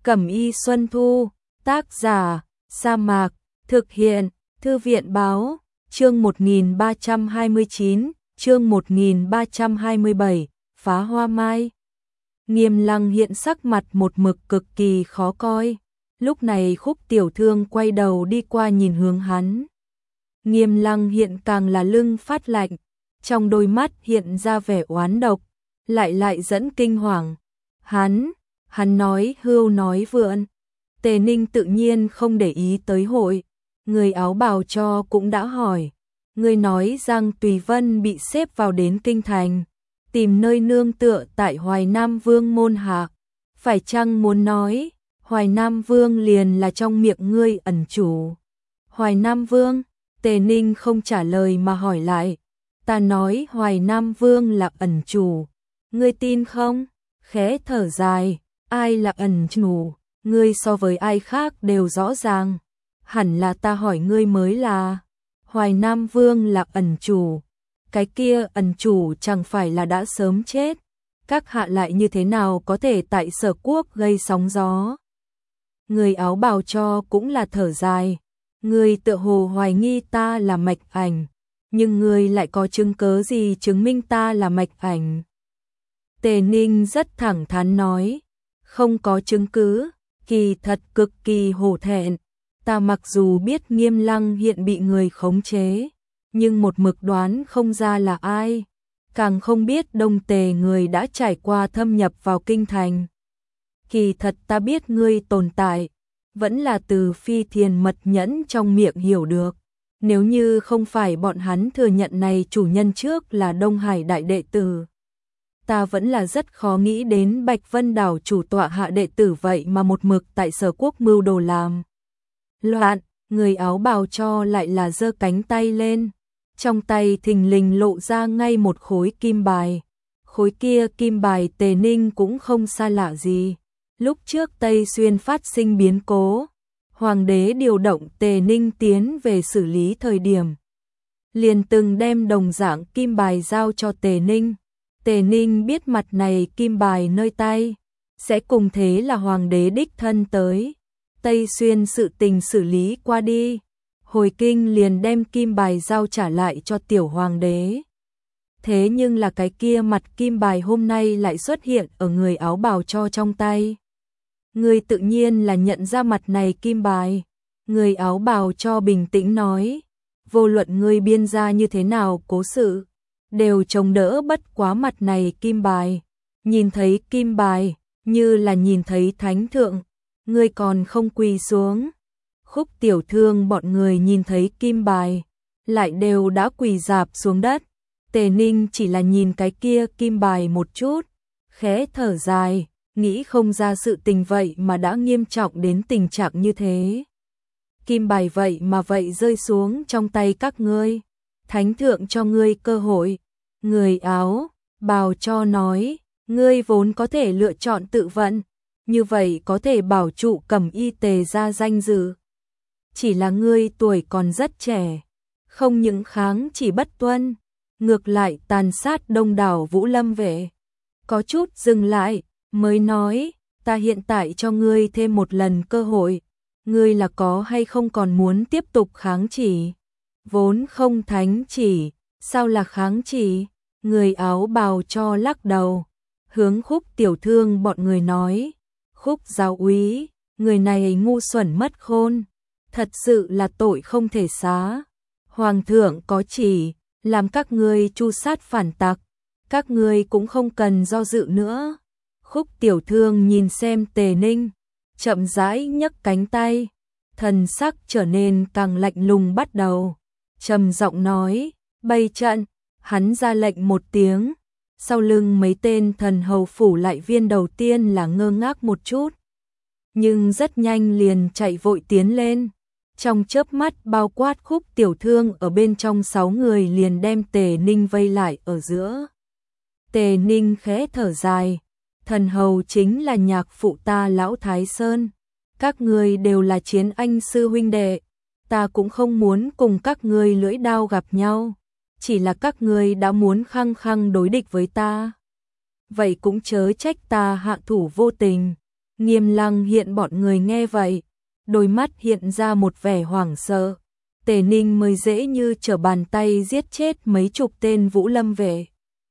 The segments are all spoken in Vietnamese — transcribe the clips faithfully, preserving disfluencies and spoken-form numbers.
Cẩm y Xuân Thu, tác giả, Sa Mạc, thực hiện, Thư viện báo, chương một nghìn ba trăm hai mươi chín, chương một nghìn ba trăm hai mươi bảy, phá hoa mai. Nghiêm Lăng hiện sắc mặt một mực cực kỳ khó coi, lúc này Khúc Tiểu Thương quay đầu đi qua nhìn hướng hắn. Nghiêm Lăng hiện càng là lưng phát lạnh, trong đôi mắt hiện ra vẻ oán độc, lại lại dẫn kinh hoàng. Hắn, hắn nói hưu nói vượn. Tề Ninh tự nhiên không để ý tới hội, người áo bào cho cũng đã hỏi. Người nói Giang Tùy Vân bị xếp vào đến kinh thành, tìm nơi nương tựa tại Hoài Nam Vương môn hạ. Phải chăng muốn nói, Hoài Nam Vương liền là trong miệng ngươi ẩn chủ? Hoài Nam Vương, Tề Ninh không trả lời mà hỏi lại. Ta nói Hoài Nam Vương là ẩn chủ, ngươi tin không? Khẽ thở dài, ai là ẩn chủ, ngươi so với ai khác đều rõ ràng. Hẳn là ta hỏi ngươi mới là. Hoài Nam Vương là ẩn chủ, cái kia ẩn chủ chẳng phải là đã sớm chết. Các hạ lại như thế nào có thể tại Sở Quốc gây sóng gió? Người áo bào cho cũng là thở dài. Ngươi tựa hồ hoài nghi ta là Mạch Ảnh, nhưng ngươi lại có chứng cớ gì chứng minh ta là Mạch Ảnh? Tề Ninh rất thẳng thắn nói, không có chứng cứ, kỳ thật cực kỳ hổ thẹn. Ta mặc dù biết Nghiêm Lăng hiện bị người khống chế, nhưng một mực đoán không ra là ai, càng không biết Đông Tề người đã trải qua thâm nhập vào kinh thành. Kỳ thật ta biết ngươi tồn tại, vẫn là từ Phi Thiền Mật Nhẫn trong miệng hiểu được. Nếu như không phải bọn hắn thừa nhận này chủ nhân trước là Đông Hải đại đệ tử, ta vẫn là rất khó nghĩ đến Bạch Vân Đảo chủ tọa hạ đệ tử vậy mà một mực tại Sở Quốc mưu đồ làm loạn. Người áo bào cho lại là giơ cánh tay lên, trong tay thình lình lộ ra ngay một khối kim bài. Khối kia kim bài Tề Ninh cũng không xa lạ gì. Lúc trước Tây Xuyên phát sinh biến cố, Hoàng đế điều động Tề Ninh tiến về xử lý thời điểm, liền từng đem đồng dạng kim bài giao cho Tề Ninh. Tề Ninh biết mặt này kim bài nơi tay, sẽ cùng thế là Hoàng đế đích thân tới. Tây Xuyên sự tình xử lý qua đi, hồi kinh liền đem kim bài giao trả lại cho tiểu Hoàng đế. Thế nhưng là cái kia mặt kim bài hôm nay lại xuất hiện ở người áo bào cho trong tay. Ngươi tự nhiên là nhận ra mặt này kim bài. Người áo bào cho bình tĩnh nói, vô luận ngươi biên ra như thế nào cố sự, đều chống đỡ bất quá mặt này kim bài. Nhìn thấy kim bài, như là nhìn thấy thánh thượng, ngươi còn không quỳ xuống. Khúc Tiểu Thương bọn người nhìn thấy kim bài, lại đều đã quỳ rạp xuống đất. Tề Ninh chỉ là nhìn cái kia kim bài một chút, khẽ thở dài, nghĩ không ra sự tình vậy mà đã nghiêm trọng đến tình trạng như thế. Kim bài vậy mà vậy rơi xuống trong tay các ngươi, thánh thượng cho ngươi cơ hội. Người áo bào cho nói, ngươi vốn có thể lựa chọn tự vận, như vậy có thể bảo trụ Cẩm y Tề ra danh dự. Chỉ là ngươi tuổi còn rất trẻ, không những kháng chỉ bất tuân, ngược lại tàn sát đông đảo Vũ Lâm vệ. Có chút dừng lại, mới nói, ta hiện tại cho ngươi thêm một lần cơ hội, ngươi là có hay không còn muốn tiếp tục kháng chỉ? Vốn không thánh chỉ, sao là kháng chỉ? Người áo bào cho lắc đầu, hướng Khúc Tiểu Thương bọn người nói, Khúc giáo úy, người này ngu xuẩn mất khôn, thật sự là tội không thể xá. Hoàng thượng có chỉ, làm các ngươi tru sát phản tặc, các ngươi cũng không cần do dự nữa. Khúc Tiểu Thương nhìn xem Tề Ninh, chậm rãi nhấc cánh tay, thần sắc trở nên càng lạnh lùng bắt đầu, trầm giọng nói, bày trận. Hắn ra lệnh một tiếng, sau lưng mấy tên thần hầu phủ lại viên đầu tiên là ngơ ngác một chút, nhưng rất nhanh liền chạy vội tiến lên. Trong chớp mắt bao quát Khúc Tiểu Thương ở bên trong sáu người liền đem Tề Ninh vây lại ở giữa. Tề Ninh khẽ thở dài, thần hầu chính là nhạc phụ ta Lão Thái Sơn, các ngươi đều là chiến anh sư huynh đệ, ta cũng không muốn cùng các ngươi lưỡi đao gặp nhau, chỉ là các ngươi đã muốn khăng khăng đối địch với ta, vậy cũng chớ trách ta hạ thủ vô tình. Nghiêm Lăng hiện bọn người nghe vậy, đôi mắt hiện ra một vẻ hoảng sợ. Tề Ninh mới dễ như trở bàn tay giết chết mấy chục tên Vũ Lâm vệ.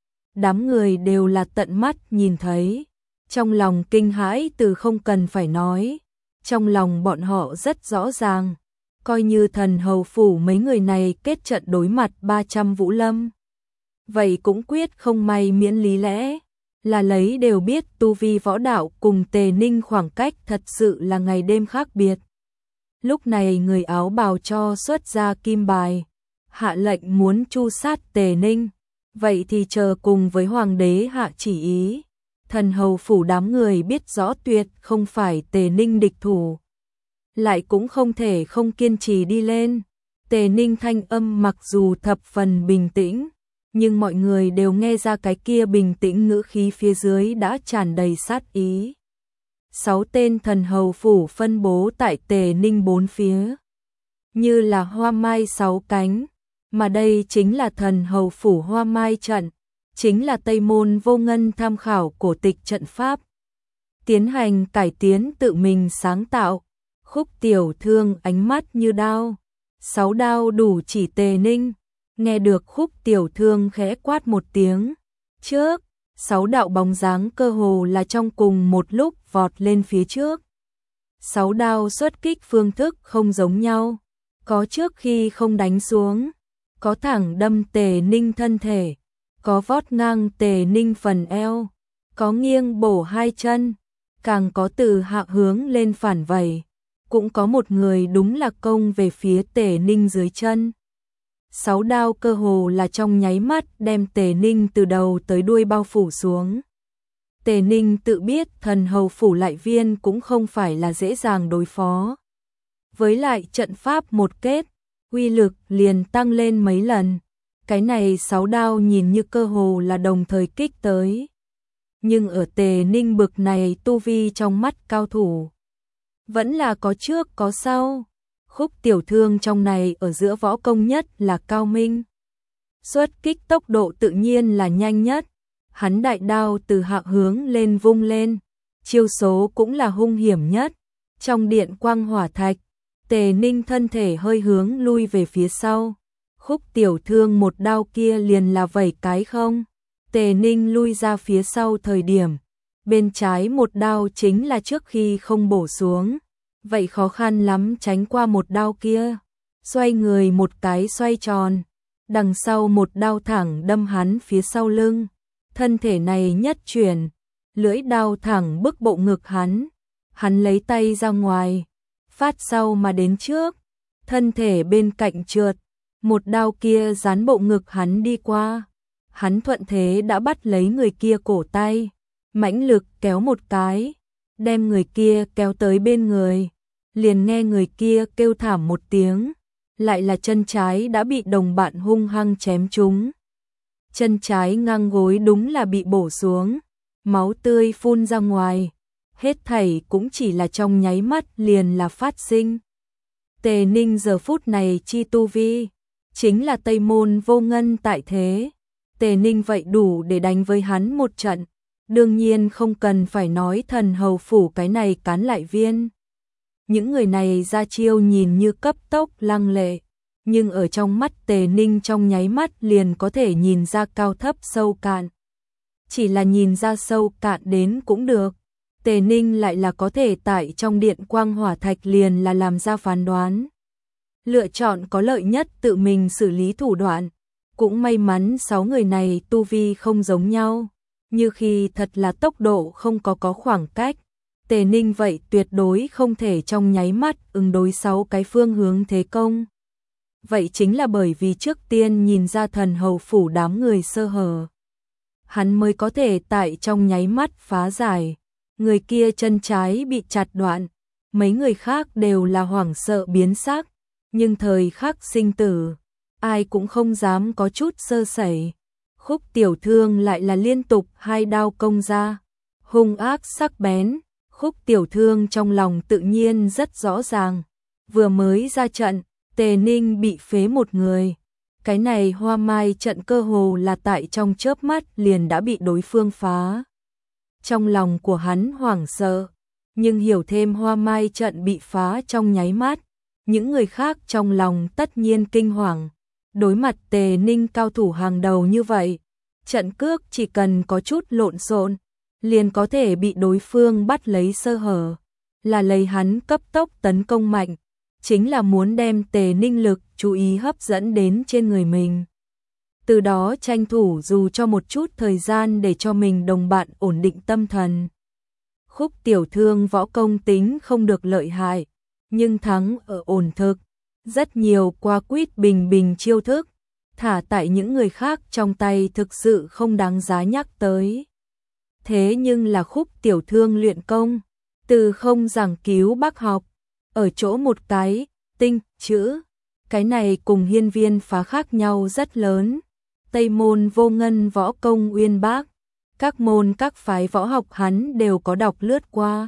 Đám người đều là tận mắt nhìn thấy, trong lòng kinh hãi từ không cần phải nói, trong lòng bọn họ rất rõ ràng, coi như Thần Hầu phủ mấy người này kết trận đối mặt ba trăm Vũ Lâm, vậy cũng quyết không may miễn lý lẽ, là lấy đều biết tu vi võ đạo cùng Tề Ninh khoảng cách thật sự là ngày đêm khác biệt. Lúc này người áo bào cho xuất ra kim bài, hạ lệnh muốn tru sát Tề Ninh, vậy thì chờ cùng với hoàng đế hạ chỉ ý. Thần Hầu phủ đám người biết rõ tuyệt không phải Tề Ninh địch thủ, lại cũng không thể không kiên trì đi lên. Tề Ninh thanh âm mặc dù thập phần bình tĩnh, nhưng mọi người đều nghe ra cái kia bình tĩnh ngữ khí phía dưới đã tràn đầy sát ý. Sáu tên thần hầu phủ phân bố tại Tề Ninh bốn phía, như là hoa mai sáu cánh, mà đây chính là thần hầu phủ hoa mai trận, chính là Tây Môn Vô Ngân tham khảo cổ tịch trận pháp, tiến hành cải tiến tự mình sáng tạo. Khúc Tiểu Thương ánh mắt như đao, sáu đao đủ chỉ Tề Ninh. Nghe được Khúc Tiểu Thương khẽ quát một tiếng, trước, sáu đạo bóng dáng cơ hồ là trong cùng một lúc vọt lên phía trước. Sáu đao xuất kích phương thức không giống nhau, có trước khi không đánh xuống, có thẳng đâm Tề Ninh thân thể, có vót ngang Tề Ninh phần eo, có nghiêng bổ hai chân, càng có từ hạ hướng lên phản vẩy, cũng có một người đúng là công về phía Tề Ninh dưới chân. Sáu đao cơ hồ là trong nháy mắt đem Tề Ninh từ đầu tới đuôi bao phủ xuống. Tề Ninh tự biết thần hầu phủ lại viên cũng không phải là dễ dàng đối phó. Với lại trận pháp một kết, uy lực liền tăng lên mấy lần. Cái này sáu đao nhìn như cơ hồ là đồng thời kích tới. Nhưng ở Tề Ninh bực này tu vi trong mắt cao thủ, vẫn là có trước có sau. Khúc Tiểu Thương trong này ở giữa võ công nhất là cao minh, xuất kích tốc độ tự nhiên là nhanh nhất. Hắn đại đao từ hạ hướng lên vung lên, chiêu số cũng là hung hiểm nhất. Trong điện quang hỏa thạch, Tề Ninh thân thể hơi hướng lui về phía sau. Khúc Tiểu Thương một đao kia liền là vẩy cái không. Tề Ninh lui ra phía sau thời điểm, bên trái một đao chính là trước khi không bổ xuống. Vậy khó khăn lắm tránh qua một đao kia, xoay người một cái xoay tròn, đằng sau một đao thẳng đâm hắn phía sau lưng, thân thể này nhất chuyển, lưỡi đao thẳng bức bộ ngực hắn, hắn lấy tay ra ngoài, phát sau mà đến trước, thân thể bên cạnh trượt, một đao kia dán bộ ngực hắn đi qua, hắn thuận thế đã bắt lấy người kia cổ tay, mãnh lực kéo một cái, đem người kia kéo tới bên người, liền nghe người kia kêu thảm một tiếng, lại là chân trái đã bị đồng bạn hung hăng chém trúng. Chân trái ngang gối đúng là bị bổ xuống, máu tươi phun ra ngoài, hết thảy cũng chỉ là trong nháy mắt liền là phát sinh. Tề Ninh giờ phút này chi tu vi, chính là Tây Môn Vô Ngân tại thế, Tề Ninh vậy đủ để đánh với hắn một trận. Đương nhiên không cần phải nói thần hầu phủ cái này cán lại viên. Những người này ra chiêu nhìn như cấp tốc lăng lệ, nhưng ở trong mắt Tề Ninh trong nháy mắt liền có thể nhìn ra cao thấp sâu cạn. Chỉ là nhìn ra sâu cạn đến cũng được, Tề Ninh lại là có thể tại trong điện quang hỏa thạch liền là làm ra phán đoán. Lựa chọn có lợi nhất tự mình xử lý thủ đoạn, cũng may mắn sáu người này tu vi không giống nhau. Như khi thật là tốc độ không có có khoảng cách, Tề Ninh vậy tuyệt đối không thể trong nháy mắt ứng đối sáu cái phương hướng thế công. Vậy chính là bởi vì trước tiên nhìn ra thần hầu phủ đám người sơ hở, hắn mới có thể tại trong nháy mắt phá giải. Người kia chân trái bị chặt đoạn, mấy người khác đều là hoảng sợ biến sắc, nhưng thời khắc sinh tử, ai cũng không dám có chút sơ sẩy. Khúc Tiểu Thương lại là liên tục hai đao công ra, hung ác sắc bén. Khúc Tiểu Thương trong lòng tự nhiên rất rõ ràng, vừa mới ra trận, Tề Ninh bị phế một người, cái này hoa mai trận cơ hồ là tại trong chớp mắt liền đã bị đối phương phá. Trong lòng của hắn hoảng sợ, Nhưng hiểu thêm Hoa Mai trận bị phá trong nháy mắt, những người khác trong lòng tất nhiên kinh hoàng. Đối mặt Tề Ninh cao thủ hàng đầu như vậy, trận cước chỉ cần có chút lộn xộn, liền có thể bị đối phương bắt lấy sơ hở, là lấy hắn cấp tốc tấn công mạnh, chính là muốn đem Tề Ninh lực chú ý hấp dẫn đến trên người mình. Từ đó tranh thủ dù cho một chút thời gian để cho mình đồng bạn ổn định tâm thần. Khúc Tiểu Thương võ công tính không được lợi hại, nhưng thắng ở ổn thực, rất nhiều qua quýt bình bình chiêu thức, thả tại những người khác trong tay thực sự không đáng giá nhắc tới. Thế nhưng là Khúc Tiểu Thương luyện công, từ không giảng cứu bác học, ở chỗ một cái, tinh, chữ, cái này cùng Hiên Viên Phá khác nhau rất lớn. Tây môn vô ngân võ công uyên bác, các môn các phái võ học hắn đều có đọc lướt qua.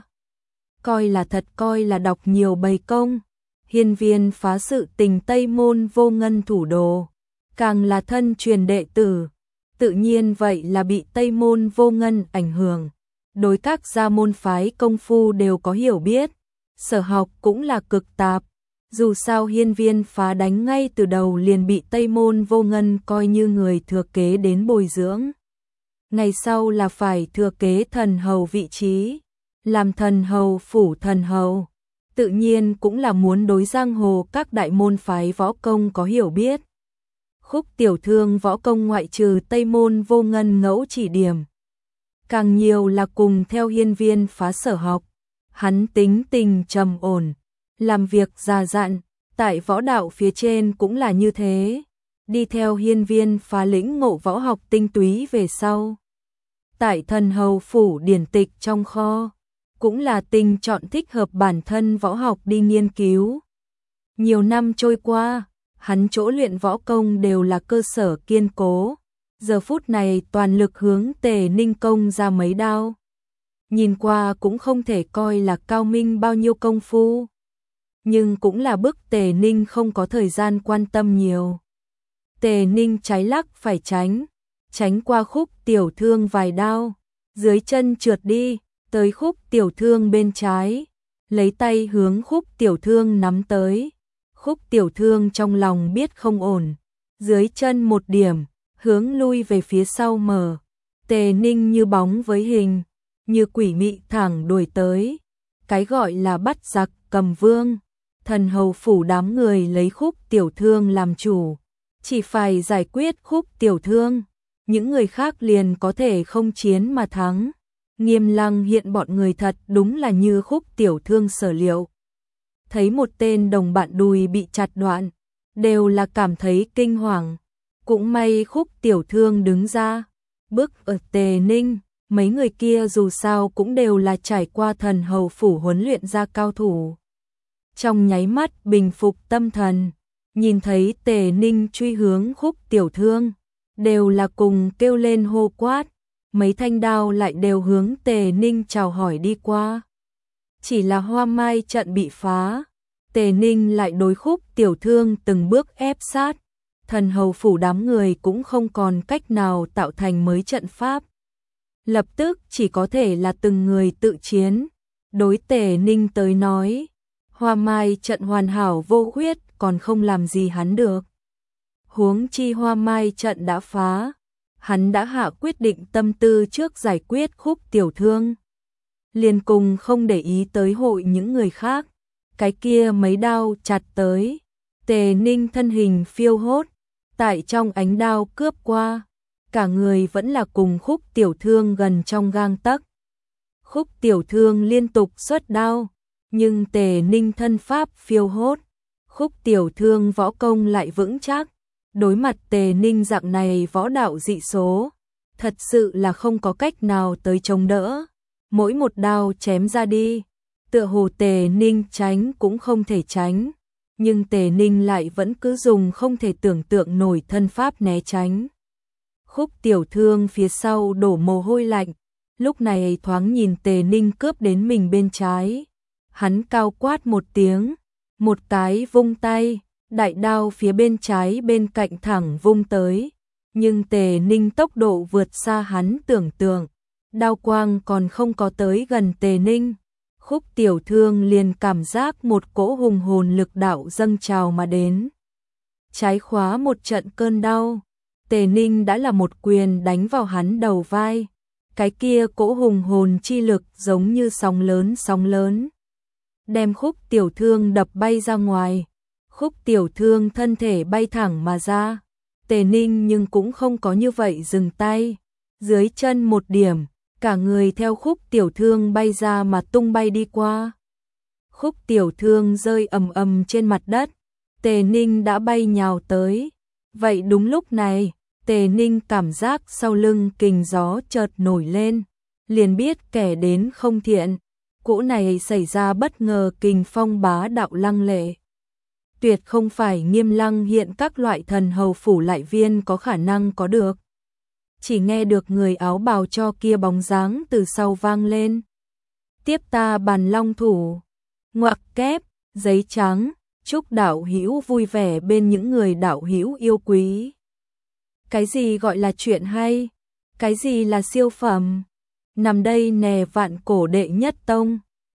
Coi là thật coi là đọc nhiều bày công, Hiên Viên Phá sự tình Tây môn vô ngân thủ đồ, càng là thân truyền đệ tử, tự nhiên vậy là bị Tây môn vô ngân ảnh hưởng. Đối các gia môn phái công phu đều có hiểu biết, sở học cũng là cực tạp. Dù sao Hiên Viên Phá đánh ngay từ đầu liền bị Tây môn vô ngân coi như người thừa kế đến bồi dưỡng. Ngày sau là phải thừa kế thần hầu vị trí, làm thần hầu phủ thần hầu, tự nhiên cũng là muốn đối giang hồ các đại môn phái võ công có hiểu biết. Khúc Tiểu Thương võ công ngoại trừ Tây môn vô ngân ngẫu chỉ điểm, càng nhiều là cùng theo Hiên Viên Phá sở học. Hắn tính tình trầm ổn, làm việc già dặn, tại võ đạo phía trên cũng là như thế. Đi theo Hiên Viên Phá lĩnh ngộ võ học tinh túy về sau, tại thần hầu phủ điển tịch trong kho, cũng là tình chọn thích hợp bản thân võ học đi nghiên cứu. Nhiều năm trôi qua, hắn chỗ luyện võ công đều là cơ sở kiên cố, giờ phút này toàn lực hướng Tề Ninh công ra mấy đao. Nhìn qua cũng không thể coi là cao minh bao nhiêu công phu, nhưng cũng là bức Tề Ninh không có thời gian quan tâm nhiều. Tề Ninh trái lắc phải tránh, tránh qua Khúc Tiểu Thương vài đao, dưới chân trượt đi, tới Khúc Tiểu Thương bên trái, lấy tay hướng Khúc Tiểu Thương nắm tới. Khúc Tiểu Thương trong lòng biết không ổn, dưới chân một điểm, hướng lui về phía sau mở. Tề Ninh như bóng với hình, như quỷ mị thẳng đuổi tới. Cái gọi là bắt giặc cầm vương, thần hầu phủ đám người lấy Khúc Tiểu Thương làm chủ, chỉ phải giải quyết Khúc Tiểu Thương, những người khác liền có thể không chiến mà thắng. Nghiêm Lăng hiện bọn người thật đúng là như Khúc Tiểu Thương sở liệu. Thấy một tên đồng bạn đùi bị chặt đoạn, đều là cảm thấy kinh hoàng. Cũng may Khúc Tiểu Thương đứng ra, bước ở Tề Ninh, mấy người kia dù sao cũng đều là trải qua thần hầu phủ huấn luyện ra cao thủ. Trong nháy mắt bình phục tâm thần, nhìn thấy Tề Ninh truy hướng Khúc Tiểu Thương, đều là cùng kêu lên hô quát, mấy thanh đao lại đều hướng Tề Ninh chào hỏi đi qua. Chỉ là Hoa Mai trận bị phá, Tề Ninh lại đối Khúc Tiểu Thương từng bước ép sát, thần hầu phủ đám người cũng không còn cách nào tạo thành mới trận pháp. Lập tức chỉ có thể là từng người tự chiến. Đối Tề Ninh tới nói, Hoa Mai trận hoàn hảo vô khuyết còn không làm gì hắn được. Huống chi Hoa Mai trận đã phá, hắn đã hạ quyết định tâm tư trước giải quyết Khúc Tiểu Thương. Liền cùng không để ý tới hội những người khác, cái kia mấy đao chặt tới, Tề Ninh thân hình phiêu hốt, tại trong ánh đao cướp qua, cả người vẫn là cùng Khúc Tiểu Thương gần trong gang tấc. Khúc Tiểu Thương liên tục xuất đao, nhưng Tề Ninh thân pháp phiêu hốt, Khúc Tiểu Thương võ công lại vững chắc, đối mặt Tề Ninh dạng này võ đạo dị số, thật sự là không có cách nào tới chống đỡ. Mỗi một đao chém ra đi, tựa hồ Tề Ninh tránh cũng không thể tránh, nhưng Tề Ninh lại vẫn cứ dùng không thể tưởng tượng nổi thân pháp né tránh. Khúc Tiểu Thương phía sau đổ mồ hôi lạnh, lúc này thoáng nhìn Tề Ninh cướp đến mình bên trái, hắn cao quát một tiếng, một cái vung tay, đại đao phía bên trái bên cạnh thẳng vung tới, nhưng Tề Ninh tốc độ vượt xa hắn tưởng tượng, đao quang còn không có tới gần Tề Ninh. Khúc Tiểu Thương liền cảm giác một cỗ hùng hồn lực đạo dâng trào mà đến. Trái khóa một trận cơn đau, Tề Ninh đã là một quyền đánh vào hắn đầu vai. Cái kia cỗ hùng hồn chi lực giống như sóng lớn sóng lớn, đem Khúc Tiểu Thương đập bay ra ngoài. Khúc Tiểu Thương thân thể bay thẳng mà ra. Tề Ninh nhưng cũng không có như vậy dừng tay. Dưới chân một điểm, cả người theo Khúc Tiểu Thương bay ra mà tung bay đi qua. Khúc Tiểu Thương rơi ầm ầm trên mặt đất. Tề Ninh đã bay nhào tới. Vậy đúng lúc này, Tề Ninh cảm giác sau lưng kình gió chợt nổi lên, liền biết kẻ đến không thiện. Cỗ này xảy ra bất ngờ kình phong bá đạo lăng lệ. Tuyệt không phải Nghiêm Lăng hiện các loại thần hầu phủ lại viên có khả năng có được. Chỉ nghe được người áo bào cho kia bóng dáng từ sau vang lên. Tiếp ta Bàn Long thủ. Ngoặc kép, giấy trắng, chúc đạo hữu vui vẻ bên những người đạo hữu yêu quý. Cái gì gọi là chuyện hay? Cái gì là siêu phẩm? Nằm đây nè vạn cổ đệ nhất tông.